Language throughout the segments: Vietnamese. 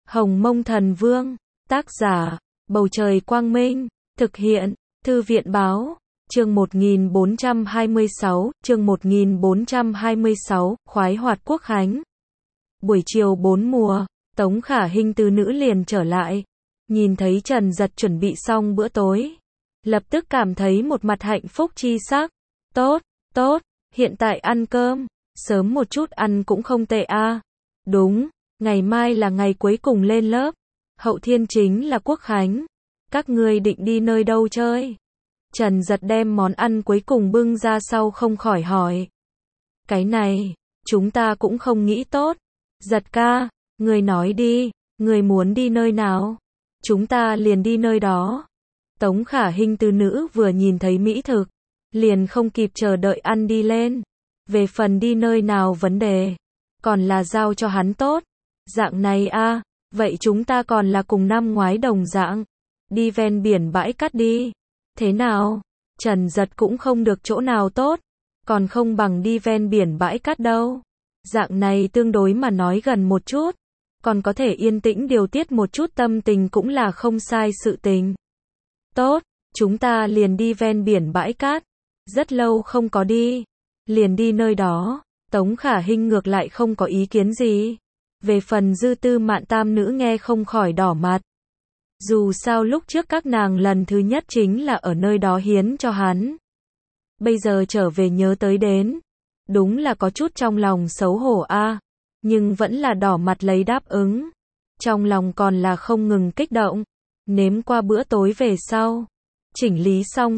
Hồng Mông Thần Vương, tác giả, Bầu Trời Quang Minh, thực hiện, Thư viện Báo, chương 1426, khoái hoạt quốc khánh. Buổi chiều 4 mùa, Tống Khả Hinh từ nữ liền trở lại, nhìn thấy Trần Giật chuẩn bị xong bữa tối, lập tức cảm thấy một mặt hạnh phúc chi sắc. Tốt, tốt, hiện tại ăn cơm, sớm một chút ăn cũng không tệ a. Đúng, ngày mai là ngày cuối cùng lên lớp, hậu thiên chính là quốc khánh. Các ngươi định đi nơi đâu chơi? Trần Giật đem món ăn cuối cùng bưng ra sau không khỏi hỏi. Cái này, chúng ta cũng không nghĩ tốt. Giật ca, ngươi nói đi, ngươi muốn đi nơi nào? Chúng ta liền đi nơi đó. Tống Khả Hinh từ nữ vừa nhìn thấy mỹ thực, liền không kịp chờ đợi ăn đi lên. Về phần đi nơi nào vấn đề, còn là giao cho hắn tốt. Dạng này a, vậy chúng ta còn là cùng năm ngoái đồng dạng. Đi ven biển bãi cát đi. Thế nào? Trần Giật cũng không được chỗ nào tốt, còn không bằng đi ven biển bãi cát đâu. Dạng này tương đối mà nói gần một chút, còn có thể yên tĩnh điều tiết một chút tâm tình cũng là không sai sự tình. Tốt, chúng ta liền đi ven biển bãi cát. Rất lâu không có đi, liền đi nơi đó. Tống Khả Hinh ngược lại không có ý kiến gì. Về phần Dư Tư Mạn tam nữ nghe không khỏi đỏ mặt. Dù sao lúc trước các nàng lần thứ nhất chính là ở nơi đó hiến cho hắn. Bây giờ trở về nhớ tới đến, đúng là có chút trong lòng xấu hổ a, nhưng vẫn là đỏ mặt lấy đáp ứng. Trong lòng còn là không ngừng kích động. Nếm qua bữa tối về sau, chỉnh lý xong,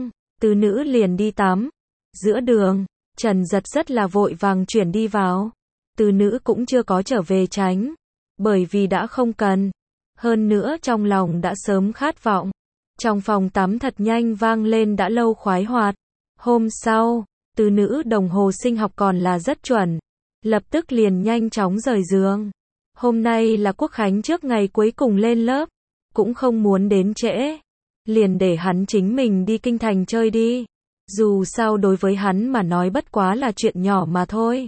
từ nữ liền đi tắm. Giữa đường, Trần Giật rất là vội vàng chuyển đi vào. Từ nữ cũng chưa có trở về tránh, bởi vì đã không cần. Hơn nữa trong lòng đã sớm khát vọng. Trong phòng tắm thật nhanh vang lên đã lâu khoái hoạt. Hôm sau, từ nữ đồng hồ sinh học còn là rất chuẩn, lập tức liền nhanh chóng rời giường. Hôm nay là quốc khánh trước ngày cuối cùng lên lớp, cũng không muốn đến trễ, liền để hắn chính mình đi kinh thành chơi đi. Dù sao đối với hắn mà nói bất quá là chuyện nhỏ mà thôi,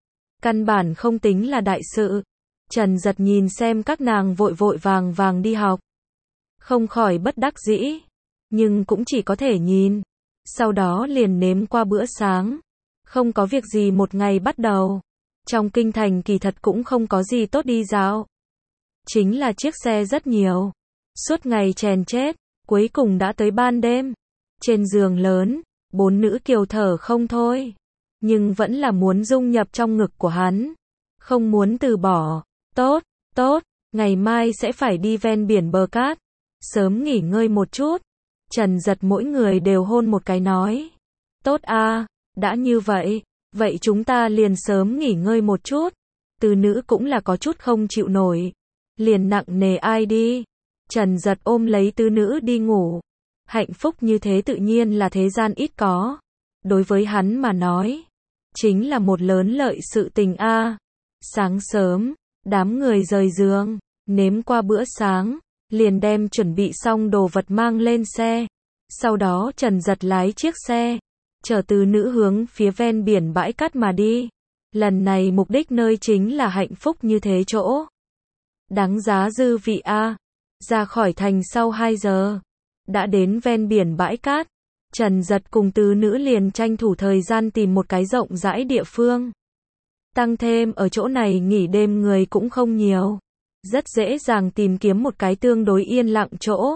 căn bản không tính là đại sự. Trần Giật nhìn xem các nàng vội vội vàng đi học, không khỏi bất đắc dĩ, nhưng cũng chỉ có thể nhìn. Sau đó liền nếm qua bữa sáng. Không có việc gì một ngày bắt đầu. Trong kinh thành kỳ thật cũng không có gì tốt đi dạo. Chính là chiếc xe rất nhiều. Suốt ngày chèn chết, cuối cùng đã tới ban đêm. Trên giường lớn, bốn nữ kiều thở không thôi. Nhưng vẫn là muốn dung nhập trong ngực của hắn. Không muốn từ bỏ. Tốt, tốt, ngày mai sẽ phải đi ven biển bờ cát. Sớm nghỉ ngơi một chút. Trần Giật mỗi người đều hôn một cái nói. Tốt a, đã như vậy, vậy chúng ta liền sớm nghỉ ngơi một chút. Từ nữ cũng là có chút không chịu nổi. Liền nặng nề ai đi. Trần Giật ôm lấy từ nữ đi ngủ. Hạnh phúc như thế tự nhiên là thế gian ít có. Đối với hắn mà nói, chính là một lớn lợi sự tình a. Sáng sớm, đám người rời giường, nếm qua bữa sáng, liền đem chuẩn bị xong đồ vật mang lên xe. Sau đó Trần Giật lái chiếc xe, chở từ nữ hướng phía ven biển bãi cát mà đi. Lần này mục đích nơi chính là hạnh phúc như thế chỗ. Đáng giá dư vị a. Ra khỏi thành sau 2 giờ, đã đến ven biển bãi cát. Trần Giật cùng từ nữ liền tranh thủ thời gian tìm một cái rộng rãi địa phương. Tăng thêm ở chỗ này nghỉ đêm người cũng không nhiều, rất dễ dàng tìm kiếm một cái tương đối yên lặng chỗ.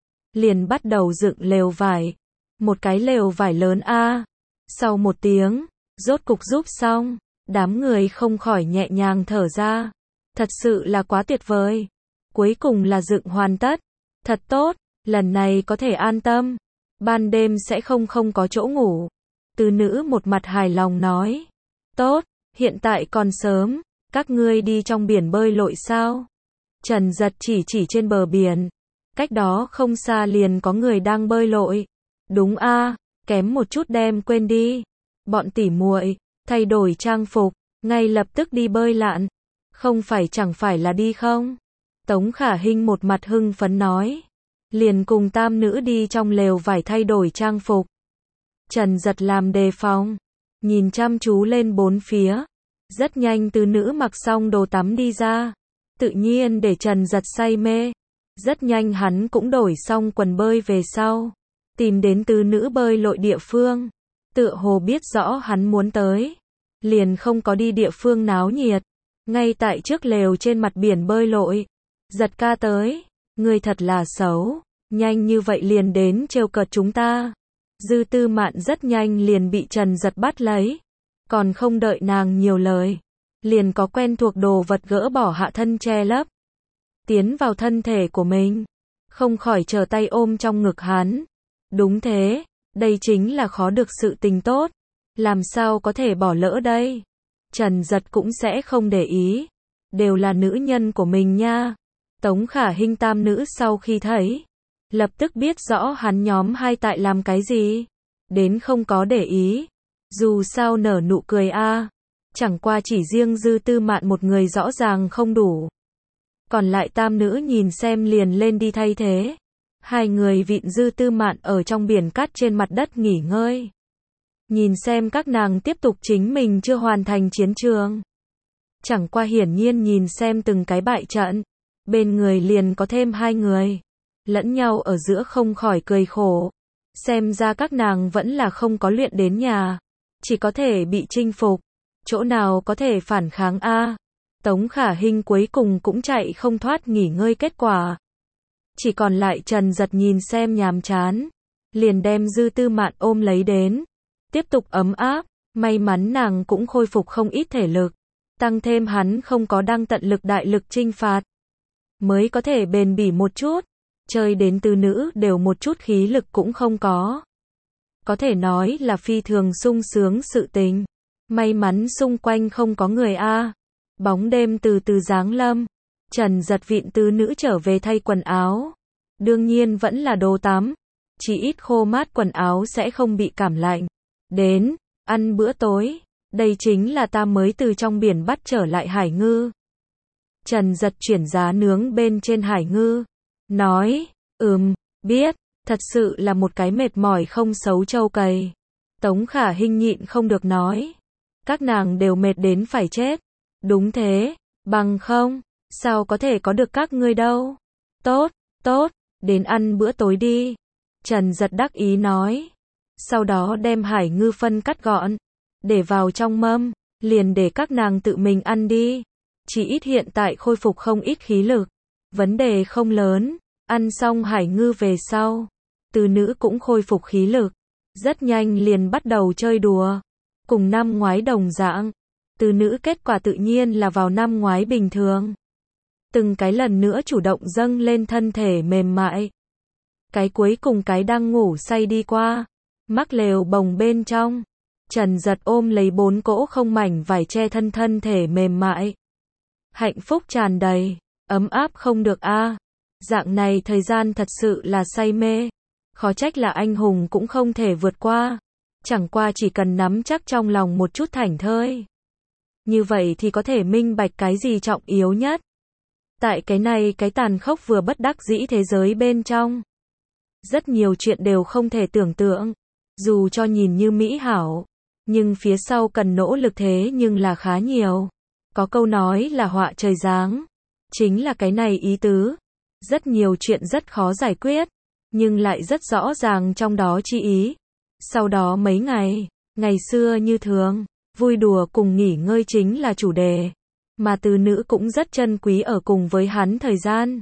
Liền bắt đầu dựng lều vải. Một cái lều vải lớn a. Sau 1 tiếng, rốt cục giúp xong, đám người không khỏi nhẹ nhàng thở ra. Thật sự là quá tuyệt vời. Cuối cùng là dựng hoàn tất. Thật tốt, lần này có thể an tâm. Ban đêm sẽ không có chỗ ngủ. Từ nữ một mặt hài lòng nói. Tốt, hiện tại còn sớm, các ngươi đi trong biển bơi lội sao? Trần Giật chỉ trên bờ biển. Cách đó không xa liền có người đang bơi lội. Đúng a, kém một chút đem quên đi. Bọn tỉ muội thay đổi trang phục, ngay lập tức đi bơi lặn. Không phải chẳng phải là đi không? Tống Khả Hinh một mặt hưng phấn nói. Liền cùng tam nữ đi trong lều vải thay đổi trang phục. Trần Giật làm đề phòng, nhìn chăm chú lên bốn phía. Rất nhanh từ nữ mặc xong đồ tắm đi ra. tự nhiên để Trần Giật say mê. Rất nhanh hắn cũng đổi xong quần bơi về sau, tìm đến tứ nữ bơi lội địa phương. Tựa hồ biết rõ hắn muốn tới, liền không có đi địa phương náo nhiệt, ngay tại trước lều trên mặt biển bơi lội. Giật ca tới, ngươi thật là xấu, nhanh như vậy liền đến trêu cợt chúng ta. Dư Tư Mạn rất nhanh liền bị Trần Giật bắt lấy, còn không đợi nàng nhiều lời, liền có quen thuộc đồ vật gỡ bỏ hạ thân che lấp, tiến vào thân thể của mình, không khỏi trở tay ôm trong ngực hắn. Đúng thế, đây chính là khó được sự tình tốt, làm sao có thể bỏ lỡ đây. Trần Giật cũng sẽ không để ý, đều là nữ nhân của mình nha. Tống Khả Hinh tam nữ sau khi thấy, lập tức biết rõ hắn nhóm hai tại làm cái gì, đến không có để ý, dù sao nở nụ cười a. Chẳng qua chỉ riêng Dư Tư Mạn một người rõ ràng không đủ, còn lại tam nữ nhìn xem liền lên đi thay thế. Hai người vịn Dư Tư Mạn ở trong biển cát trên mặt đất nghỉ ngơi, nhìn xem các nàng tiếp tục chính mình chưa hoàn thành chiến trường. Chẳng qua hiển nhiên nhìn xem từng cái bại trận, bên người liền có thêm hai người, lẫn nhau ở giữa không khỏi cười khổ. Xem ra các nàng vẫn là không có luyện đến nhà, chỉ có thể bị chinh phục, chỗ nào có thể phản kháng a. Tống Khả Hinh cuối cùng cũng chạy không thoát nghỉ ngơi kết quả. Chỉ còn lại Trần Giật nhìn xem nhàm chán, liền đem Dư Tư Mạn ôm lấy đến, tiếp tục ấm áp. May mắn nàng cũng khôi phục không ít thể lực, tăng thêm hắn không có đang tận lực đại lực chinh phạt, mới có thể bền bỉ một chút. Chơi đến tứ nữ đều một chút khí lực cũng không có thể nói là phi thường sung sướng sự tình. May mắn xung quanh không có người a. Bóng đêm từ từ giáng lâm, Trần Giật vịn tứ nữ trở về thay quần áo. Đương nhiên vẫn là đồ tắm, chỉ ít khô mát quần áo sẽ không bị cảm lạnh. Đến, ăn bữa tối, đây chính là ta mới từ trong biển bắt trở lại hải ngư. Trần Giật chuyển giá nướng bên trên hải ngư, nói, biết, thật sự là một cái mệt mỏi không xấu trâu cày. Tống Khả Hinh nhịn không được nói, các nàng đều mệt đến phải chết. Đúng thế, bằng không, sao có thể có được các ngươi đâu. Tốt, đến ăn bữa tối đi. Trần Giật đắc ý nói, sau đó đem hải ngư phân cắt gọn, để vào trong mâm, liền để các nàng tự mình ăn đi. Chỉ ít hiện tại khôi phục không ít khí lực, vấn đề không lớn. Ăn xong hải ngư về sau, tứ nữ cũng khôi phục khí lực, rất nhanh liền bắt đầu chơi đùa. Cùng năm ngoái đồng dạng, tứ nữ kết quả tự nhiên là vào năm ngoái bình thường. Từng cái lần nữa chủ động dâng lên thân thể mềm mại. Cái cuối cùng cái đang ngủ say đi qua, mắc lều bồng bên trong. Trần Giật ôm lấy 4 cỗ không mảnh vải che thân thể mềm mại. Hạnh phúc tràn đầy, ấm áp không được a. Dạng này thời gian thật sự là say mê, khó trách là anh hùng cũng không thể vượt qua. Chẳng qua chỉ cần nắm chắc trong lòng một chút thảnh thơi, như vậy thì có thể minh bạch cái gì trọng yếu nhất. Tại cái tàn khốc vừa bất đắc dĩ thế giới bên trong, rất nhiều chuyện đều không thể tưởng tượng, dù cho nhìn như mỹ hảo, nhưng phía sau cần nỗ lực thế nhưng là khá nhiều. Có câu nói là họa trời giáng, chính là cái này ý tứ. Rất nhiều chuyện rất khó giải quyết, nhưng lại rất rõ ràng trong đó chi ý. Sau đó mấy ngày xưa như thường, vui đùa cùng nghỉ ngơi chính là chủ đề, mà tứ nữ cũng rất trân quý ở cùng với hắn thời gian.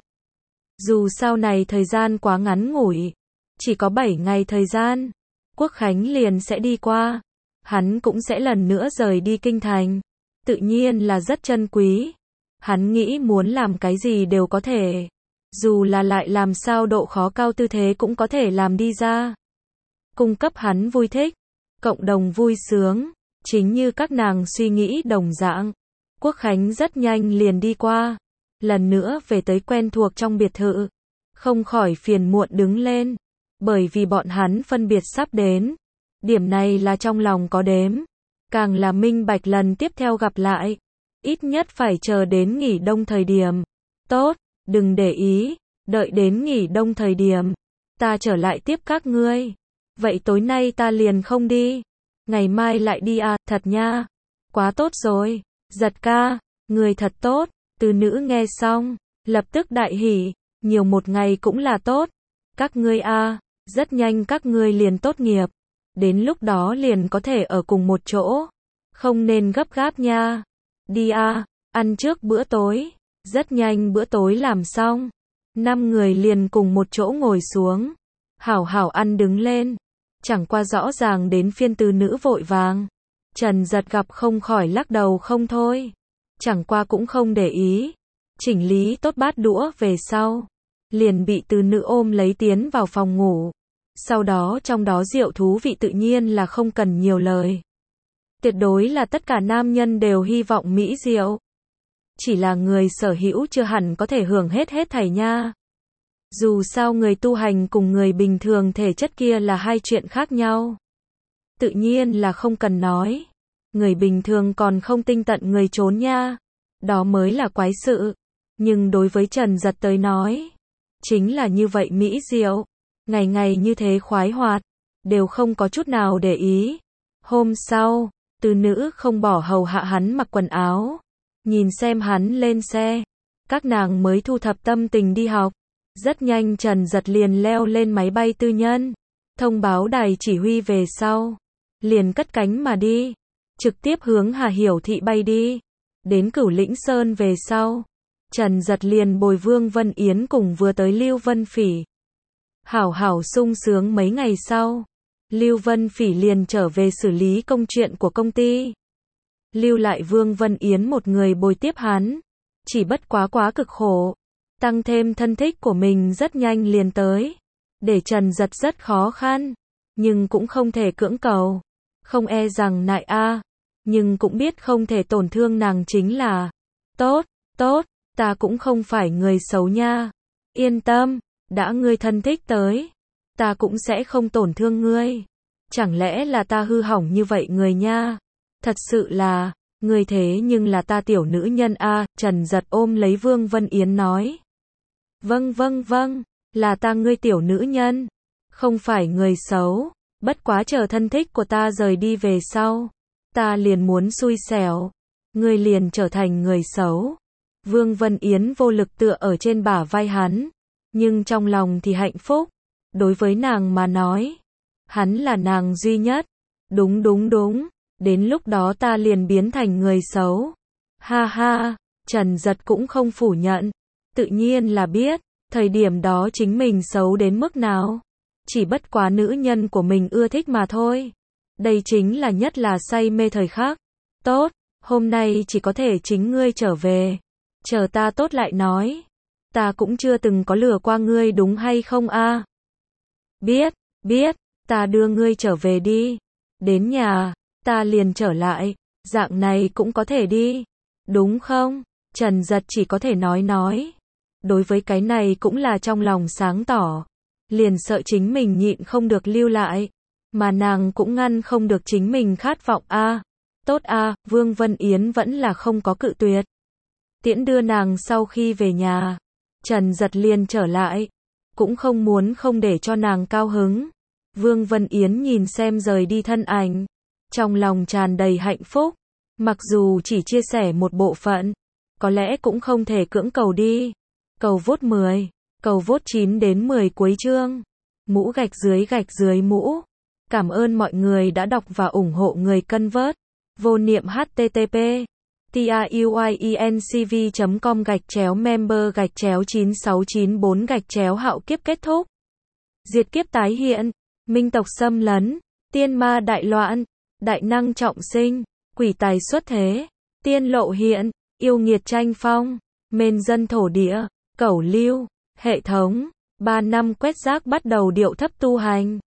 Dù sau này thời gian quá ngắn ngủi, chỉ có 7 ngày thời gian, Quốc Khánh liền sẽ đi qua, hắn cũng sẽ lần nữa rời đi kinh thành, tự nhiên là rất trân quý. Hắn nghĩ muốn làm cái gì đều có thể, dù là lại làm sao độ khó cao tư thế cũng có thể làm đi ra, cung cấp hắn vui thích, cộng đồng vui sướng, chính như các nàng suy nghĩ đồng dạng. Quốc Khánh rất nhanh liền đi qua, lần nữa về tới quen thuộc trong biệt thự, không khỏi phiền muộn đứng lên, bởi vì bọn hắn phân biệt sắp đến, điểm này là trong lòng có đếm, càng là minh bạch lần tiếp theo gặp lại, ít nhất phải chờ đến nghỉ đông thời điểm. Tốt, đừng để ý, đợi đến nghỉ đông thời điểm, ta trở lại tiếp các ngươi. Vậy tối nay ta liền không đi, ngày mai lại đi à, thật nha. Quá tốt rồi, Giật ca, người thật tốt, Từ nữ nghe xong, lập tức đại hỉ, nhiều một ngày cũng là tốt. Các ngươi a, rất nhanh các ngươi liền tốt nghiệp. Đến lúc đó liền có thể ở cùng một chỗ. Không nên gấp gáp nha. Đi a, ăn trước bữa tối. Rất nhanh bữa tối làm xong. 5 người liền cùng một chỗ ngồi xuống. Hảo hảo ăn đứng lên. Chẳng qua rõ ràng đến phiên từ nữ vội vàng. Trần Giật gặp không khỏi lắc đầu không thôi. Chẳng qua cũng không để ý. Chỉnh lý tốt bát đũa về sau. Liền bị từ nữ ôm lấy tiến vào phòng ngủ. Sau đó trong đó rượu thú vị tự nhiên là không cần nhiều lời. Tuyệt đối là tất cả nam nhân đều hy vọng mỹ rượu. Chỉ là người sở hữu chưa hẳn có thể hưởng hết thảy nha. Dù sao người tu hành cùng người bình thường thể chất kia là hai chuyện khác nhau. Tự nhiên là không cần nói. Người bình thường còn không tinh tận người trốn nha. Đó mới là quái sự. Nhưng đối với Trần Giật tới nói, chính là như vậy mỹ diệu. Ngày ngày như thế khoái hoạt, đều không có chút nào để ý. Hôm sau, từ nữ không bỏ hầu hạ hắn mặc quần áo. Nhìn xem hắn lên xe. Các nàng mới thu thập tâm tình đi học. Rất nhanh Trần Giật liền leo lên máy bay tư nhân. Thông báo đài chỉ huy về sau. Liền cất cánh mà đi. Trực tiếp hướng Hà Hiểu Thị bay đi. Đến Cửu Lĩnh Sơn về sau. Trần Giật liền bồi Vương Vân Yến cùng vừa tới Lưu Vân Phỉ. Hảo hảo sung sướng mấy ngày sau. Lưu Vân Phỉ liền trở về xử lý công chuyện của công ty. Lưu lại Vương Vân Yến một người bồi tiếp hắn. Chỉ bất quá cực khổ. Tăng thêm thân thích của mình rất nhanh liền tới. Để Trần Giật rất khó khăn. Nhưng cũng không thể cưỡng cầu. Không e rằng nại a. Nhưng cũng biết không thể tổn thương nàng chính là. Tốt, ta cũng không phải người xấu nha. Yên tâm, đã ngươi thân thích tới. Ta cũng sẽ không tổn thương ngươi. Chẳng lẽ là ta hư hỏng như vậy người nha. Thật sự là, ngươi thế nhưng là ta tiểu nữ nhân a. Trần Giật ôm lấy Vương Vân Yến nói. Vâng, là ta ngươi tiểu nữ nhân. Không phải người xấu. Bất quá chờ thân thích của ta rời đi về sau. Ta liền muốn xui xẻo. Ngươi liền trở thành người xấu. Vương Vân Yến vô lực tựa ở trên bả vai hắn. Nhưng trong lòng thì hạnh phúc. Đối với nàng mà nói. Hắn là nàng duy nhất. Đúng. Đến lúc đó ta liền biến thành người xấu. Ha ha, Trần Giật cũng không phủ nhận. Tự nhiên là biết. Thời điểm đó chính mình xấu đến mức nào. Chỉ bất quá nữ nhân của mình ưa thích mà thôi. Đây chính là nhất là say mê thời khắc. Tốt, hôm nay chỉ có thể chính ngươi trở về. Chờ ta tốt lại nói. Ta cũng chưa từng có lừa qua ngươi đúng hay không a? Biết, ta đưa ngươi trở về đi. Đến nhà, ta liền trở lại. Dạng này cũng có thể đi. Đúng không? Trần Giật chỉ có thể nói. Đối với cái này cũng là trong lòng sáng tỏ. Liền sợ chính mình nhịn không được lưu lại. Mà nàng cũng ngăn không được chính mình khát vọng a. Tốt a, Vương Vân Yến vẫn là không có cự tuyệt. Tiễn đưa nàng sau khi về nhà. Trần Giật liền trở lại. Cũng không muốn không để cho nàng cao hứng. Vương Vân Yến nhìn xem rời đi thân ảnh. Trong lòng tràn đầy hạnh phúc. Mặc dù chỉ chia sẻ một bộ phận. Có lẽ cũng không thể cưỡng cầu đi. Cầu vote 10. Cầu vote 9 đến 10 cuối chương. Mũ gạch dưới mũ. Cảm ơn mọi người đã đọc và ủng hộ người cân vớt. Vô niệm http truyencv.com/member/9694 hạo kiếp kết thúc. Diệt kiếp tái hiện. Minh tộc xâm lấn. Tiên ma đại loạn. Đại năng trọng sinh. Quỷ tài xuất thế. Tiên lộ hiện. Yêu nghiệt tranh phong. Mên dân thổ địa. Cẩu lưu. Hệ thống. 3 năm quét rác bắt đầu điệu thấp tu hành.